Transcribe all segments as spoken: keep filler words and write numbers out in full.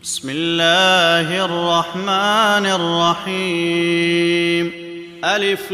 بسم الله الرحمن الرحيم. ألف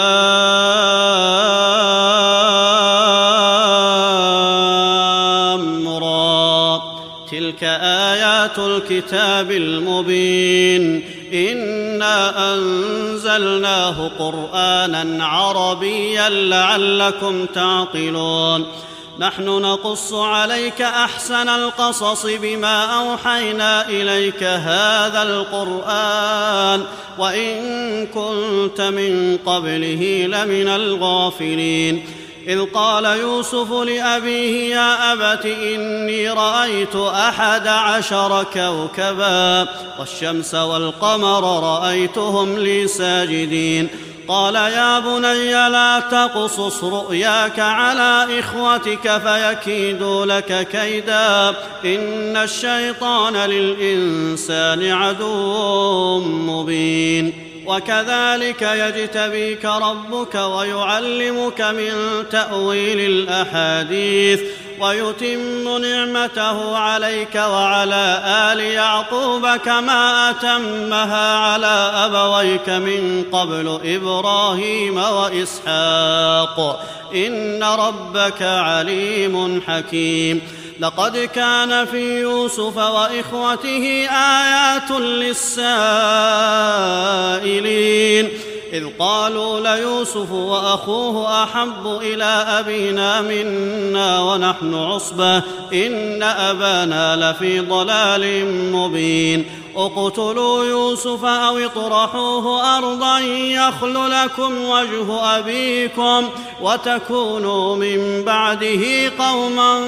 لام را. تلك آيات الكتاب المبين. إنا أنزلناه قرآنا عربيا لعلكم تعقلون. نحن نقص عليك أحسن القصص بما أوحينا إليك هذا القرآن وإن كنت من قبله لمن الغافلين. إذ قال يوسف لأبيه يا أبت إني رأيت أحد عشر كوكبا والشمس والقمر رأيتهم لي ساجدين. قال يا بني لا تقصص رؤياك على إخوتك فيكيدوا لك كيدا إن الشيطان للإنسان عدو مبين. وكذلك يجتبيك ربك ويعلمك من تأويل الأحاديث ويتم نعمته عليك وعلى آل يعقوب كما أتمها على أبويك من قبل إبراهيم وإسحاق إن ربك عليم حكيم. لقد كان في يوسف وإخوته آيات للسائلين إذ قالوا ليوسف وأخوه أحب إلى أبينا منا ونحن عصبة إن أبانا لفي ضلال مبين. اقتلوا يوسف أو اطرحوه أرضا يخل لكم وجه أبيكم وتكونوا من بعده قوما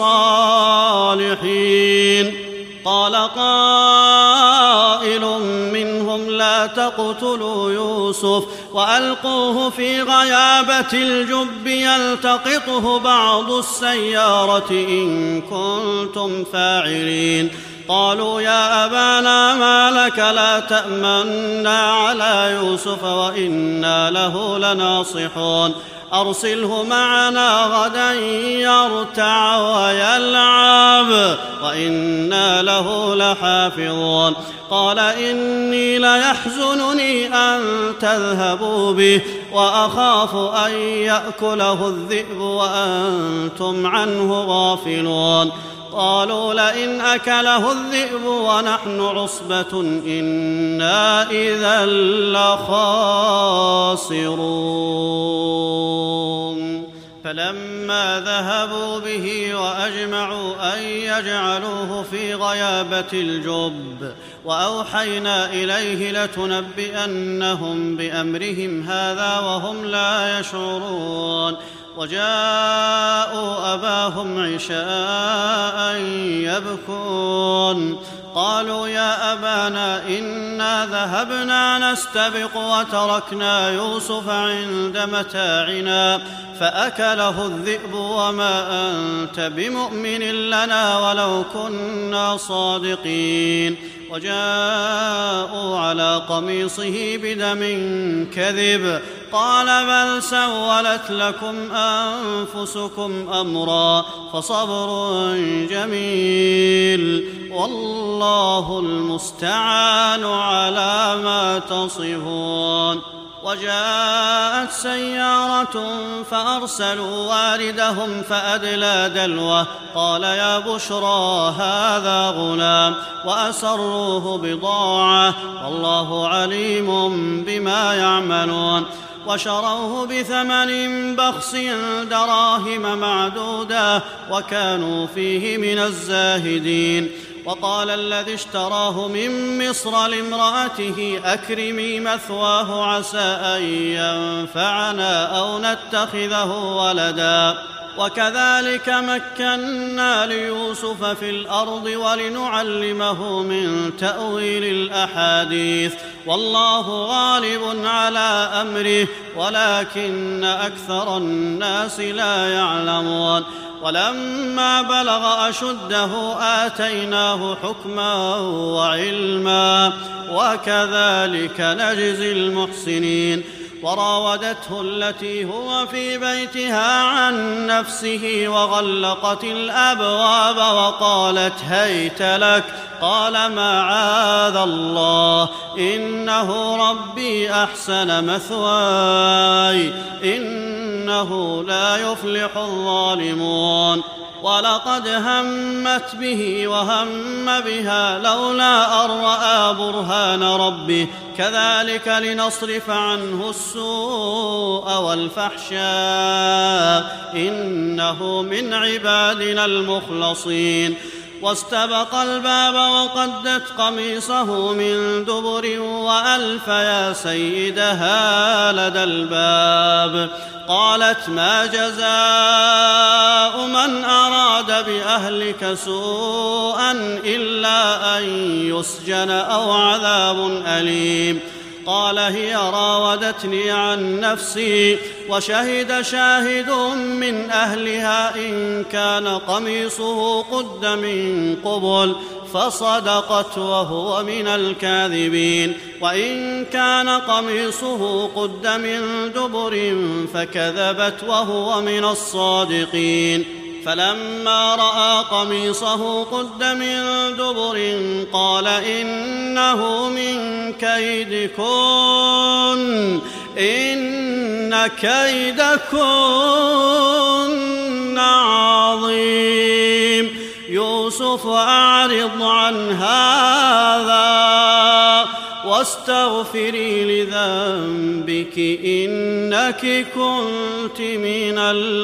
صالحين. قال قائل منهم لا تقتلوا يوسف وألقوه في غيابة الجب يلتقطه بعض السيارة إن كنتم فاعلين. قالوا يا أبانا ما لك لا تأمنا على يوسف وإنا له لناصحون أرسله معنا غدا يرتع ويلعب وإنا له لحافظون. قال إني ليحزنني أن تذهبوا به وأخاف أن يأكله الذئب وأنتم عنه غافلون. قالوا لئن أكله الذئب ونحن عصبة إنا إذا لخاسرون. فلما ذهبوا به وأجمعوا أن يجعلوه في غيابة الجب وأوحينا إليه لتنبئنهم بأمرهم هذا وهم لا يشعرون. وجاءوا أباهم عشاء يبكون. قالوا يا أبانا إنا ذهبنا نستبق وتركنا يوسف عند متاعنا فأكله الذئب وما أنت بمؤمن لنا ولو كنا صادقين. وجاءوا على قميصه بدم كذب قال بل سولت لكم أنفسكم أمرا فصبر جميل والله المستعان على ما تصفون. وجاءت سيارة فأرسلوا واردهم فأدلى دلوه قال يا بشرى هذا غلام وأسروه بضاعة والله عليم بما يعملون. وشروه بثمن بخس دراهم معدودة وكانوا فيه من الزاهدين. وقال الذي اشتراه من مصر لامرأته أكرمي مثواه عسى أن ينفعنا أو نتخذه ولدا. وكذلك مكنا ليوسف في الأرض ولنعلمه من تأويل الأحاديث والله غالب على أمره ولكن أكثر الناس لا يعلمون. ولما بلغ أشده آتيناه حكما وعلما وكذلك نجزي المحسنين. وراودته التي هو في بيتها عن نفسه وغلقت الأبواب وقالت هيت لك. قال معاذ الله إنه ربي أحسن مثواي إنه لا يفلح الظالمون. ولقد همت به وهم بها لولا أن رأى برهان ربه كذلك لنصرف عنه السوء والفحشاء إنه من عبادنا المخلصين. واستبق الباب وقدت قميصه من دبر وألف يا سيدها لدى الباب. قالت ما جزاء من أراد بأهلك سوءا إلا أن يسجن أو عذاب أليم. قال هي راودتني عن نفسي وشهد شاهد من أهلها إن كان قميصه قد من قبل فصدقت وهو من الكاذبين وإن كان قميصه قد من دبر فكذبت وهو من الصادقين. فلما رأى قميصه قد من دبر قال إنه من كيدكن إن كيدكن عظيم. يوسف أعرض عن هذا واستغفري لذنبك إنك كنت من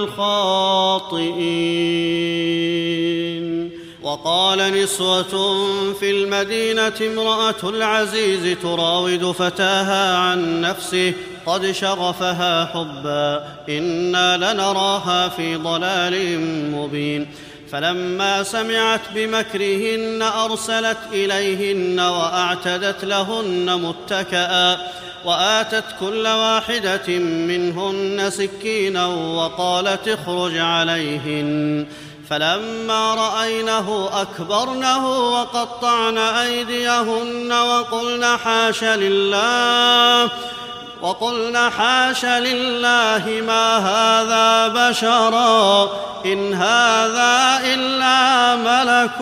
الخاطئين. وقال نسوة في المدينة امرأة العزيز تراود فتاها عن نفسه قد شغفها حبا إنا لنراها في ضلال مبين. فلما سمعت بمكرهن أرسلت إليهن وأعتدت لهن متكئا وآتت كل واحدة منهن سكينا وقالت اخرج عليهن. فلما رأينه أكبرنه وقطعن أيديهن وقلن حاش لله وقلن حاش لله ما هذا بشرا إن هذا إلا ملك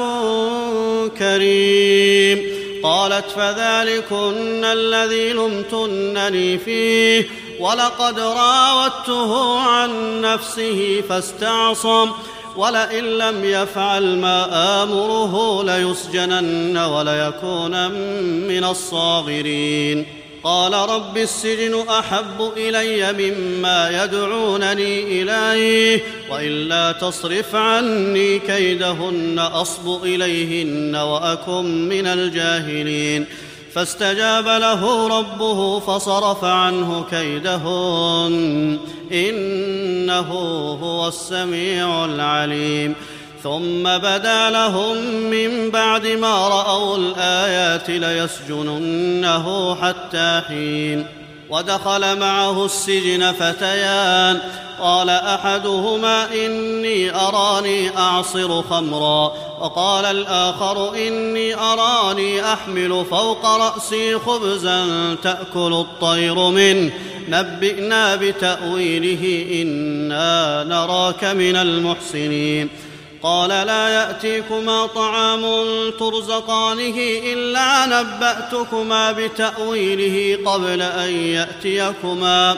كريم. قالت فذلكن الذي لمتنني فيه ولقد راودته عن نفسه فاستعصم ولئن لم يفعل ما آمره ليسجنن وليكون من الصاغرين. قال رب السجن أحب إلي مما يدعونني إليه وإلا تصرف عني كيدهن أصب إليهن وأكن من الجاهلين. فاستجاب له ربه فصرف عنه كيدهن إنه هو السميع العليم. ثم بدا لهم من بعد ما رأوا الآيات ليسجننه حتى حين. ودخل معه السجن فتيان قال أحدهما إني أراني أعصر خمرا وقال الآخر إني أراني أحمل فوق رأسي خبزا تأكل الطير منه نبئنا بتأويله إنا نراك من المحسنين. قال لا يأتيكما طعام ترزقانه إلا نبأتكما بتأويله قبل أن يأتيكما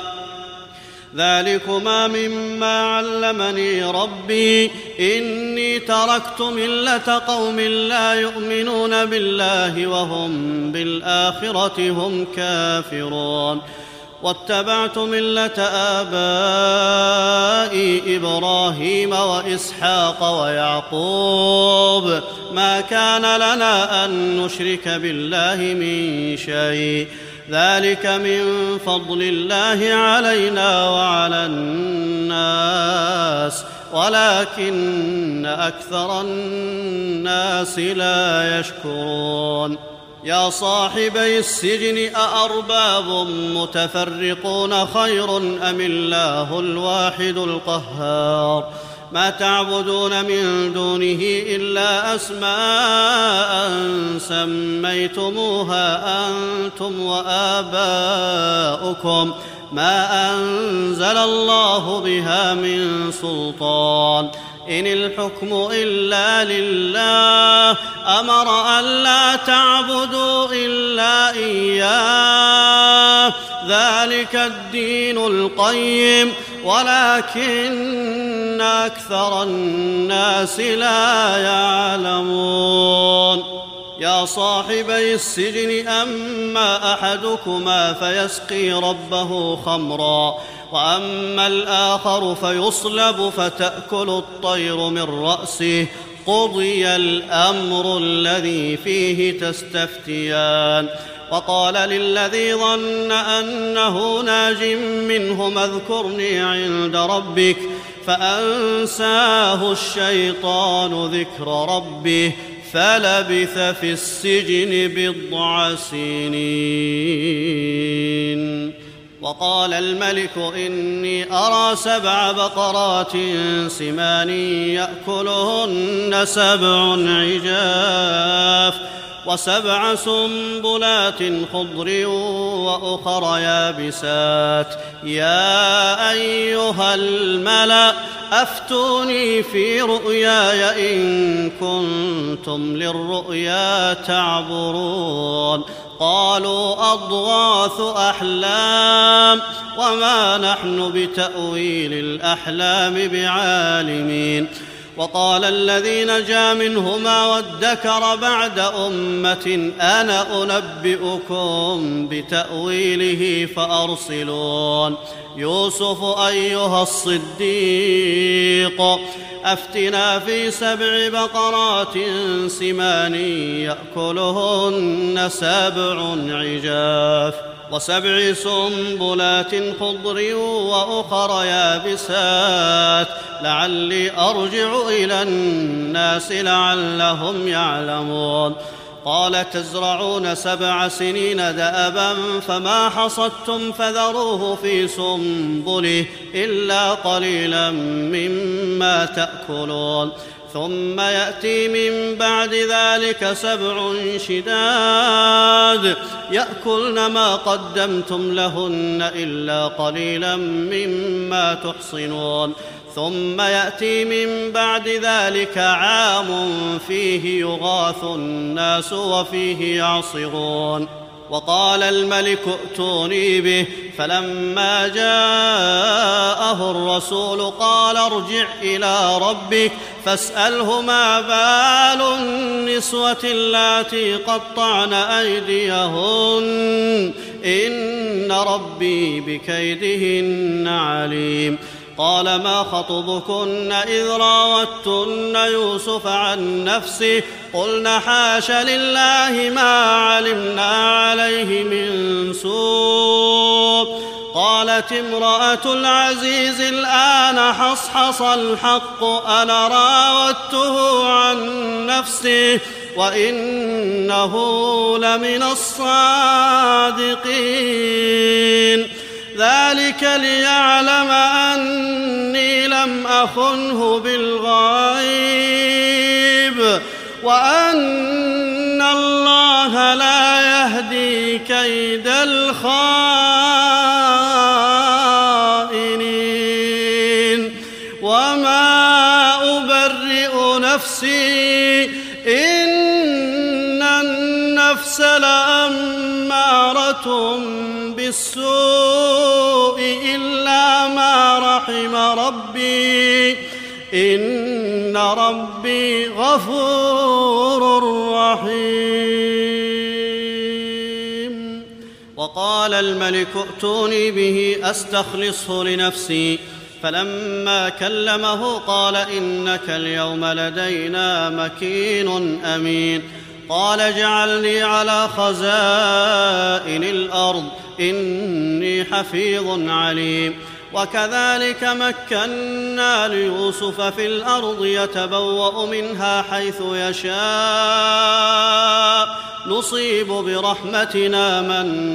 ذلكما مما علمني ربي إني تركت ملة قوم لا يؤمنون بالله وهم بالآخرة هم كافرون واتبعت ملة آبائي إبراهيم وإسحاق ويعقوب ما كان لنا أن نشرك بالله من شيء ذلك من فضل الله علينا وعلى الناس ولكن أكثر الناس لا يشكرون. يا صاحبي السجن أأرباب متفرقون خير أم الله الواحد القهار ما تعبدون من دونه إلا أسماء سميتموها أنتم وآباؤكم ما أنزل الله بها من سلطان إن الحكم إلا لله أمر ألا تعبدوا إلا إياه ذلك الدين القيم ولكن أكثر الناس لا يعلمون يا صاحبي السجن أما أحدكما فيسقي ربه خمرا وأما الآخر فيصلب فتأكل الطير من رأسه قضي الأمر الذي فيه تستفتيان وقال للذي ظن أنه ناج منهم اذكرني عند ربك فأنساه الشيطان ذكر ربه فلبث في السجن بضع سنين وقال الملك إني أرى سبع بقرات سمان يأكلهن سبع عجاف وسبع سنبلات خضر وأخر يابسات يا أيها الملأ أفتوني في رؤياي إن كنتم للرؤيا تعبرون قالوا أضغاث أحلام وما نحن بتأويل الأحلام بعالمين وقال الذي نجا منهما وادكر بعد أمة أنا أنبئكم بتأويله فأرسلون يوسف أيها الصديق أفتنا في سبع بقرات سمان يأكلهن سبع عجاف وسبع سنبلات خضر وأخر يابسات لعلي أرجع إلى الناس لعلهم يعلمون قال تزرعون سبع سنين دأبا فما حصدتم فذروه في سنبله إلا قليلا مما تأكلون ثم يأتي من بعد ذلك سبع شداد يأكلن ما قدمتم لهن إلا قليلا مما تحصنون ثم يأتي من بعد ذلك عام فيه يغاث الناس وفيه يعصرون وقال الملك ائتوني به فلما جاءه الرسول قال ارجع إلى ربك فاسأله ما بال النسوة اللاتي قطعن أيديهن إن ربي بكيدهن عليم قال ما خطبكن إذ راوتن يوسف عن نفسه قلن حاش لله ما علمنا عليه من سوء قالت امرأة العزيز الآن حصحص الحق أنا راودته عن نفسه وإنه لمن الصادقين ذلك ليعلم أني لم أخنه بالغيب وأن الله لا يهدي كيد الخائنين وما أبرئ نفسي إن النفس لأمارة بالسوء إلا ما رحم ربي إن ربي غفور رحيم وقال الملك ائتوني به أستخلصه لنفسي فلما كلمه قال إنك اليوم لدينا مكين أمين قال اجعلني على خزائن الأرض إني حفيظ عليم وكذلك مكنا ليوسف في الأرض يتبوأ منها حيث يشاء نصيب برحمتنا من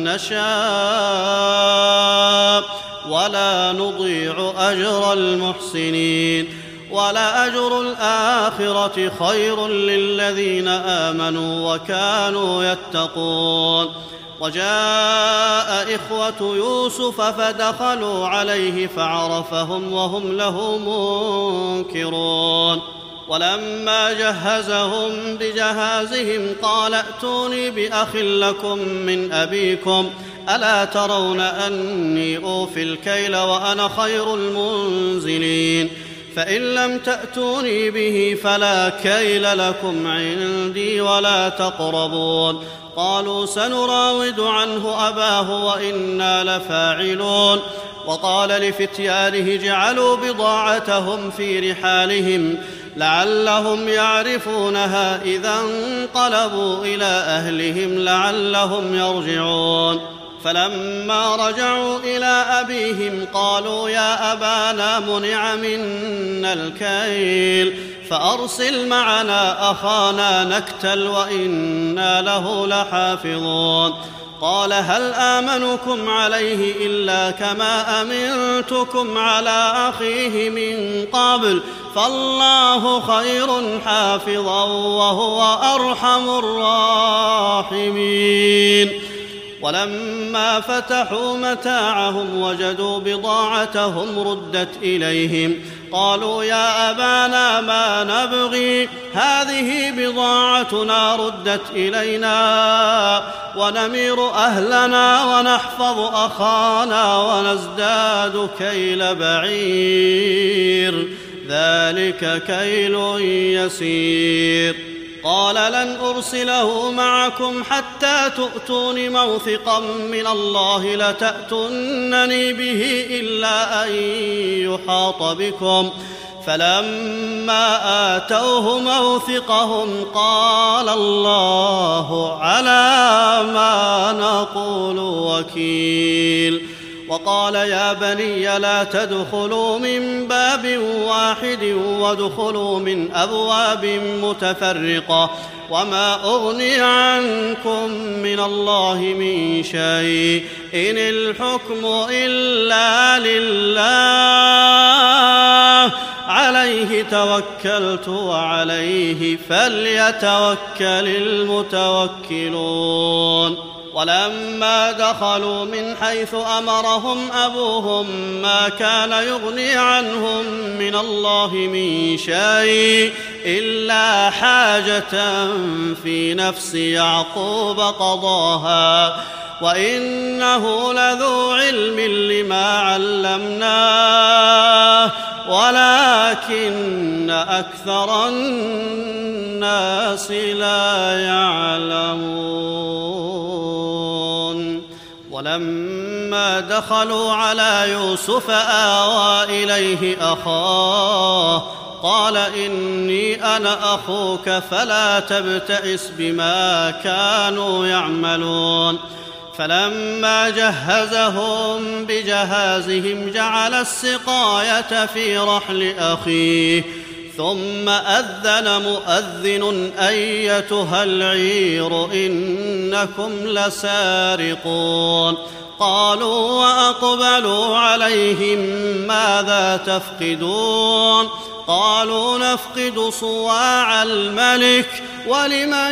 نشاء ولا نضيع أجر المحسنين ولأجر الآخرة خير للذين آمنوا وكانوا يتقون. وجاء إخوة يوسف فدخلوا عليه فعرفهم وهم له منكرون. ولما جهزهم بجهازهم قال ائتوني بأخ لكم من أبيكم ألا ترون أني أوفي الكيل وأنا خير المنزلين فإن لم تأتوني به فلا كيل لكم عندي ولا تقربون. قالوا سنراود عنه أباه وإنا لفاعلون. وقال لفتيانه جعلوا بضاعتهم في رحالهم لعلهم يعرفونها إذا انقلبوا إلى أهلهم لعلهم يرجعون. فلما رجعوا إلى أبيهم قالوا يا أبانا منع منا الكيل فأرسل معنا أخانا نكتل وإنا له لحافظون. قال هل آمنكم عليه إلا كما أمنتكم على أخيه من قبل فالله خير حافظا وهو أرحم الراحمين. ولما فتحوا متاعهم وجدوا بضاعتهم ردت إليهم قالوا يا أبانا ما نبغي هذه بضاعتنا ردت إلينا ونمير أهلنا ونحفظ أخانا ونزداد كيل بعير ذلك كيل يسير. قال لن أرسله معكم حتى تؤتون موثقا من الله لتأتونني به إلا أن يحاط بكم. فلما آتوه موثقهم قال الله على ما نقول وكيل. وقال يا بني لا تدخلوا من باب واحد وادخلوا من أبواب متفرقة وما أغني عنكم من الله من شيء إن الحكم إلا لله عليه توكلت وعليه فليتوكل المتوكلون. ولما دخلوا من حيث أمرهم أبوهم ما كان يغني عنهم من الله من شيء إلا حاجة في نفس يعقوب قضاها وإنه لذو علم لما علمناه ولكن أكثر الناس لا يعلمون. ولما دخلوا على يوسف آوى إليه أخاه قال إني أنا أخوك فلا تبتئس بما كانوا يعملون. فلما جهزهم بجهازهم جعل السقاية في رحل أخيه ثم أذن مؤذن أيتها العير إنكم لسارقون. قالوا وأقبلوا عليهم ماذا تفقدون قالوا نفقد صواع الملك ولمن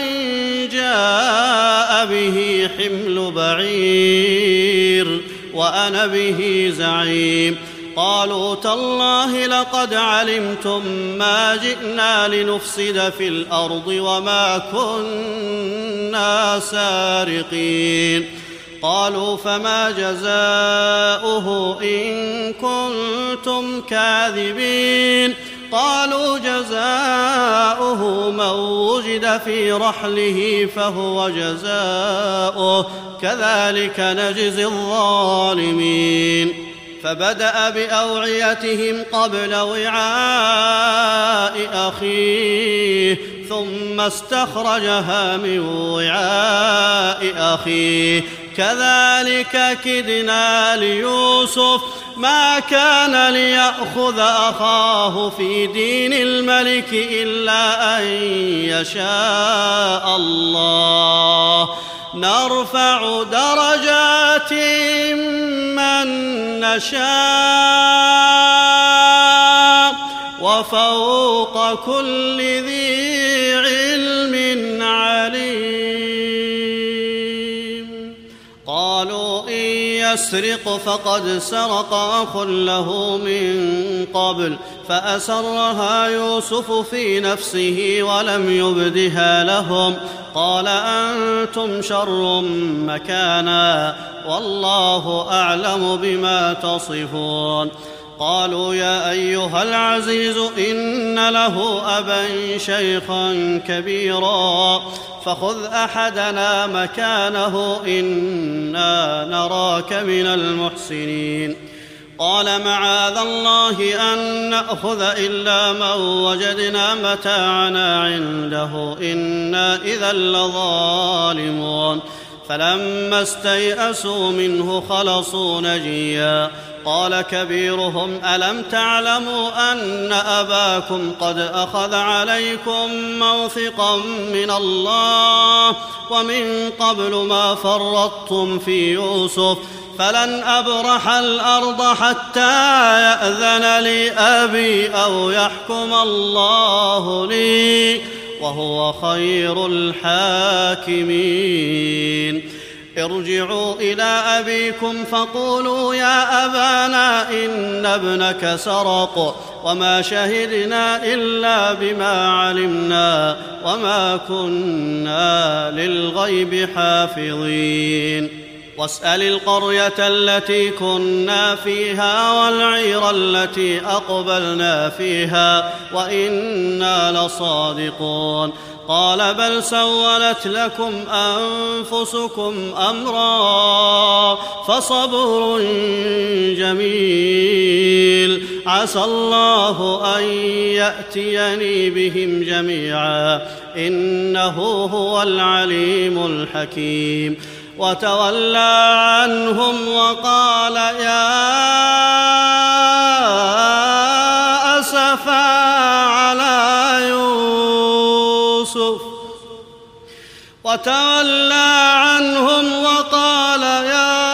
جاء به حمل بعير وأنا به زعيم. قالوا تالله لقد علمتم ما جئنا لنفسد في الأرض وما كنا سارقين. قالوا فما جزاؤه إن كنتم كاذبين. قالوا جزاؤه من وجد في رحله فهو جزاؤه كذلك نجزي الظالمين. فبدأ بأوعيتهم قبل وعاء أخيه ثم استخرجها من وعاء أخيه كذلك كدنا ليوسف ما كان ليأخذ أخاه في دين الملك إلا أن يشاء الله نرفع درجات من نشاء وفوق كل ذي علم عليم. قالوا إن يسرق فقد سرق أخ له من قبل فأسرها يوسف في نفسه ولم يبدها لهم قال أنتم شر مكانا والله أعلم بما تصفون. قالوا يا أيها العزيز إن له أبا شيخا كبيرا فخذ أحدنا مكانه إنا نراك من المحسنين. قال معاذ الله أن نأخذ إلا من وجدنا متاعنا عنده إنا إذا لظالمون. فلما استيئسوا منه خلصوا نجيا. قال كبيرهم ألم تعلموا أن أباكم قد أخذ عليكم موثقا من الله ومن قبل ما فرطتم في يوسف فلن أبرح الأرض حتى يأذن لي أبي أو يحكم الله لي وهو خير الحاكمين. ارجعوا إلى أبيكم فقولوا يا أبانا إن ابنك سرق وما شهدنا إلا بما علمنا وما كنا للغيب حافظين. واسأل القرية التي كنا فيها والعير التي أقبلنا فيها وإنا لصادقون. قال بل سولت لكم أنفسكم أمرا فصبر جميل عسى الله أن يأتيني بهم جميعا إنه هو العليم الحكيم. وتولى عنهم وقال يا أسفا على يوسف وتولى عنهم وقال يا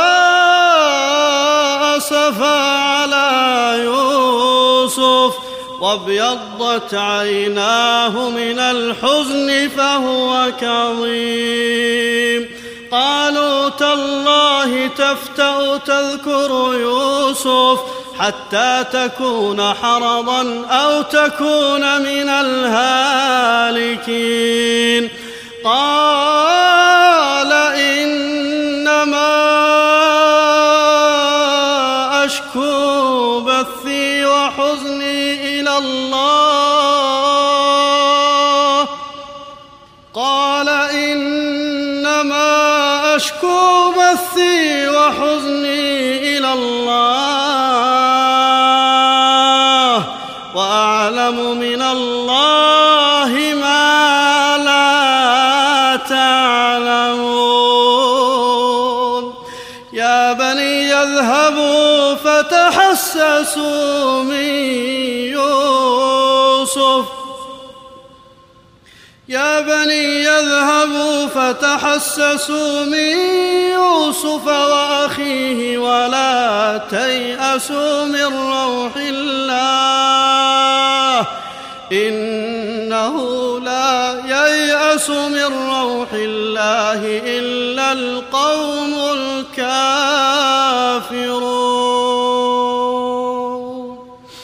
أسفا على يوسف وابيضت عيناه من الحزن فهو كظيم. قالوا تالله تفتأ تذكر يوسف حتى تكون حرضا أو تكون من الهالكين. قال إنما أشكو بثي وحزني إلى الله قال إنما أشكو بثي وحزني إلى الله وأعلم من الله ما لا تعلمون. يا بني اذهبوا فتحسسوا من يوسف يا بني يذهبوا فتحسسوا من يوسف وأخيه ولا تيأسوا من روح الله إنه لا ييأس من روح الله إلا القوم الكافرون.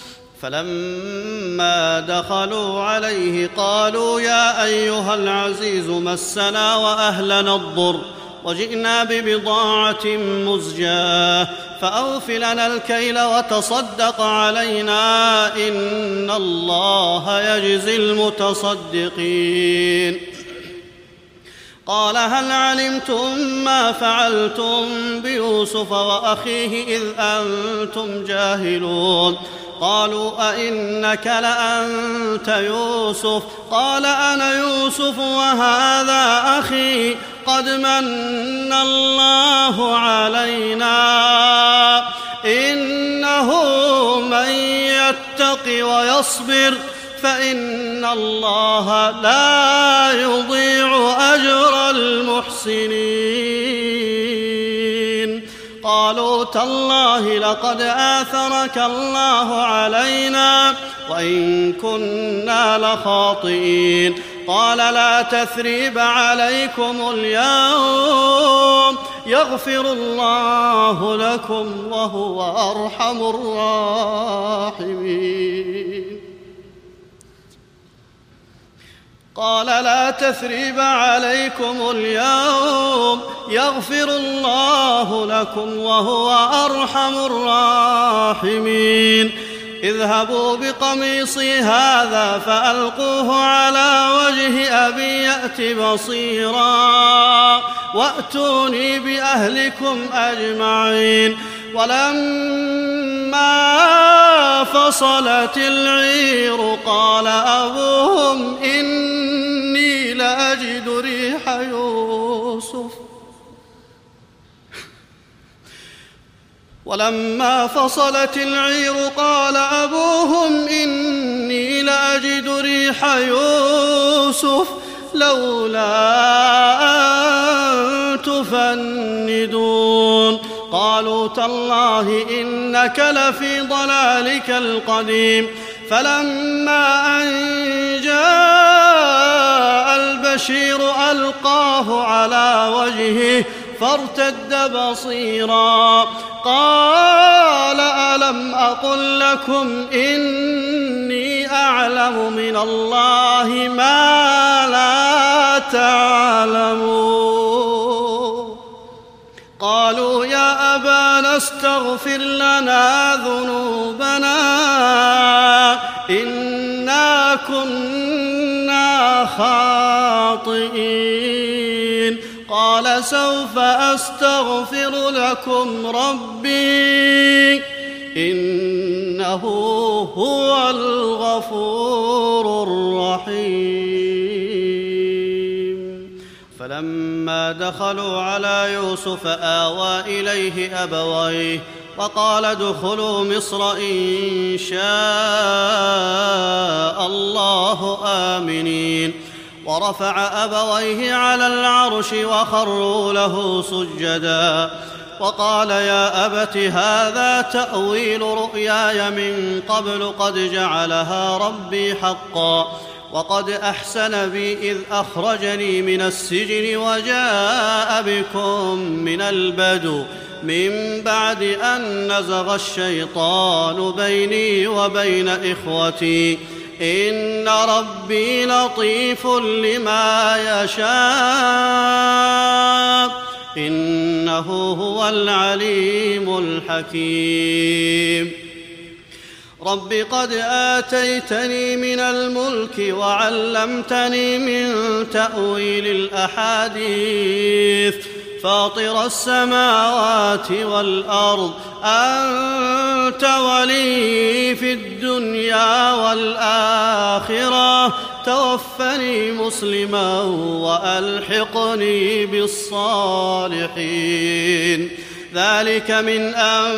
فلما دخلوا عليه قالوا يا أيها العزيز مسنا وأهلنا الضر وجئنا ببضاعة مزجاة فأوف لنا الكيل وتصدق علينا إن الله يجزي المتصدقين. قال هل علمتم ما فعلتم بيوسف وأخيه إذ أنتم جاهلون؟ قالوا أئنك لأنت يوسف؟ قال أنا يوسف وهذا أخي قد من الله علينا إنه من يتق ويصبر فإن الله لا يضيع أجر المحسنين. قالوا تالله لقد آثرك الله علينا وإن كنا لخاطئين. قال لا تثريب عليكم اليوم يغفر الله لكم وهو أرحم الراحمين. قال لا تثريب عليكم اليوم يغفر الله لكم وهو أرحم الراحمين. اذهبوا بقميصي هذا فألقوه على وجه أبي يأت بصيرا وأتوني بأهلكم أجمعين. ولما فصلت العير قال أبوهم إني لأجد ريح يوسف ولما فصلت العير قال أبوهم إني لأجد ريح يوسف لولا أن تفندون. قالوا تالله إنك لفي ضلالك القديم. فلما أن جاء البشير ألقاه على وجهه فارتد بصيرا قال ألم أقل لكم إني أعلم من الله ما لا تعلمون. قالوا يا أبانا استغفر لنا ذنوبنا إنا كنا خاطئين. قال سوف أستغفر لكم ربي إنه هو الغفور الرحيم. فلما دخلوا على يوسف آوى إليه أبويه وقال ادخلوا مصر إن شاء الله آمنين. ورفع أبويه على العرش وخروا له سجدا وقال يا أبت هذا تأويل رؤياي من قبل قد جعلها ربي حقا وقد أحسن بي إذ أخرجني من السجن وجاء بكم من البدو من بعد أن نزغ الشيطان بيني وبين إخوتي إن ربي لطيف لما يشاء إنه هو العليم الحكيم. رب قد آتيتني من الملك وعلمتني من تأويل الأحاديث فاطر السماوات والأرض أنت ولي في الدنيا والآخرة توفني مسلما وألحقني بالصالحين. ذلك من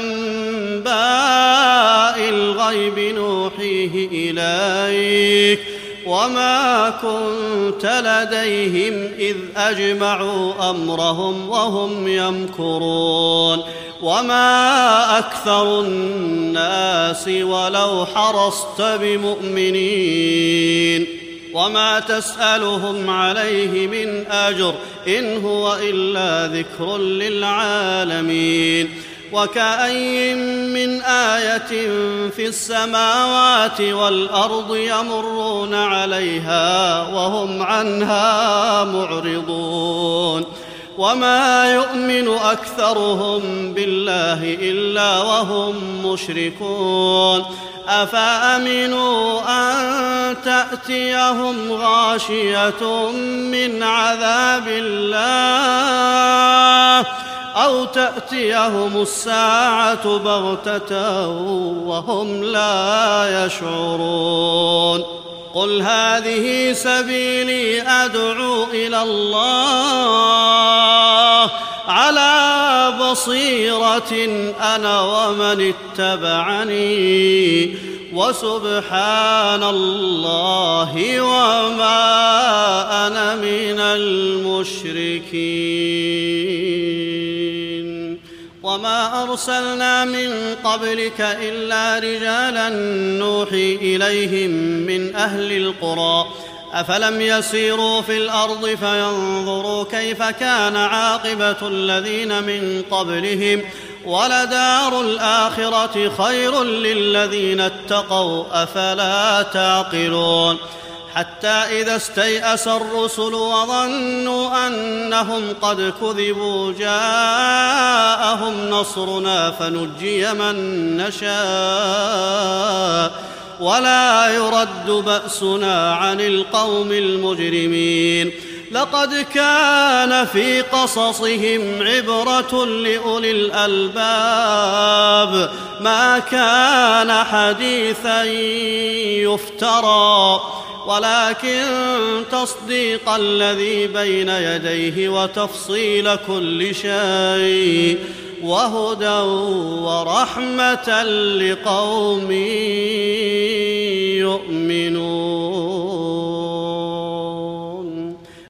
أنباء الغيب نوحيه إليك وما كنت لديهم إذ أجمعوا أمرهم وهم يمكرون وما أكثر الناس ولو حرصت بمؤمنين وما تسألهم عليه من أجر إن هو إلا ذكر للعالمين. وكأي من آية في السماوات والأرض يمرون عليها وهم عنها معرضون وما يؤمن أكثرهم بالله إلا وهم مشركون. أفأمنوا أن تأتيهم غاشية من عذاب الله أو تأتيهم الساعة بغتة وهم لا يشعرون. قل هذه سبيلي أدعو إلى الله على بصيرة أنا ومن اتبعني وسبحان الله وما أنا من المشركين. وما أرسلنا من قبلك إلا رجالا نوحي إليهم من أهل القرى أفلم يسيروا في الأرض فينظروا كيف كان عاقبة الذين من قبلهم ولدار الآخرة خير للذين اتقوا أفلا تعقلون حتى إذا استيأس الرسل وظنوا أنهم قد كذبوا جاءهم نصرنا فنجي من نشاء ولا يرد بأسنا عن القوم المجرمين لقد كان في قصصهم عبرة لأولي الألباب ما كان حديثا يفترى ولكن تصديق الذي بين يديه وتفصيل كل شيء وهدى ورحمة لقوم يؤمنون.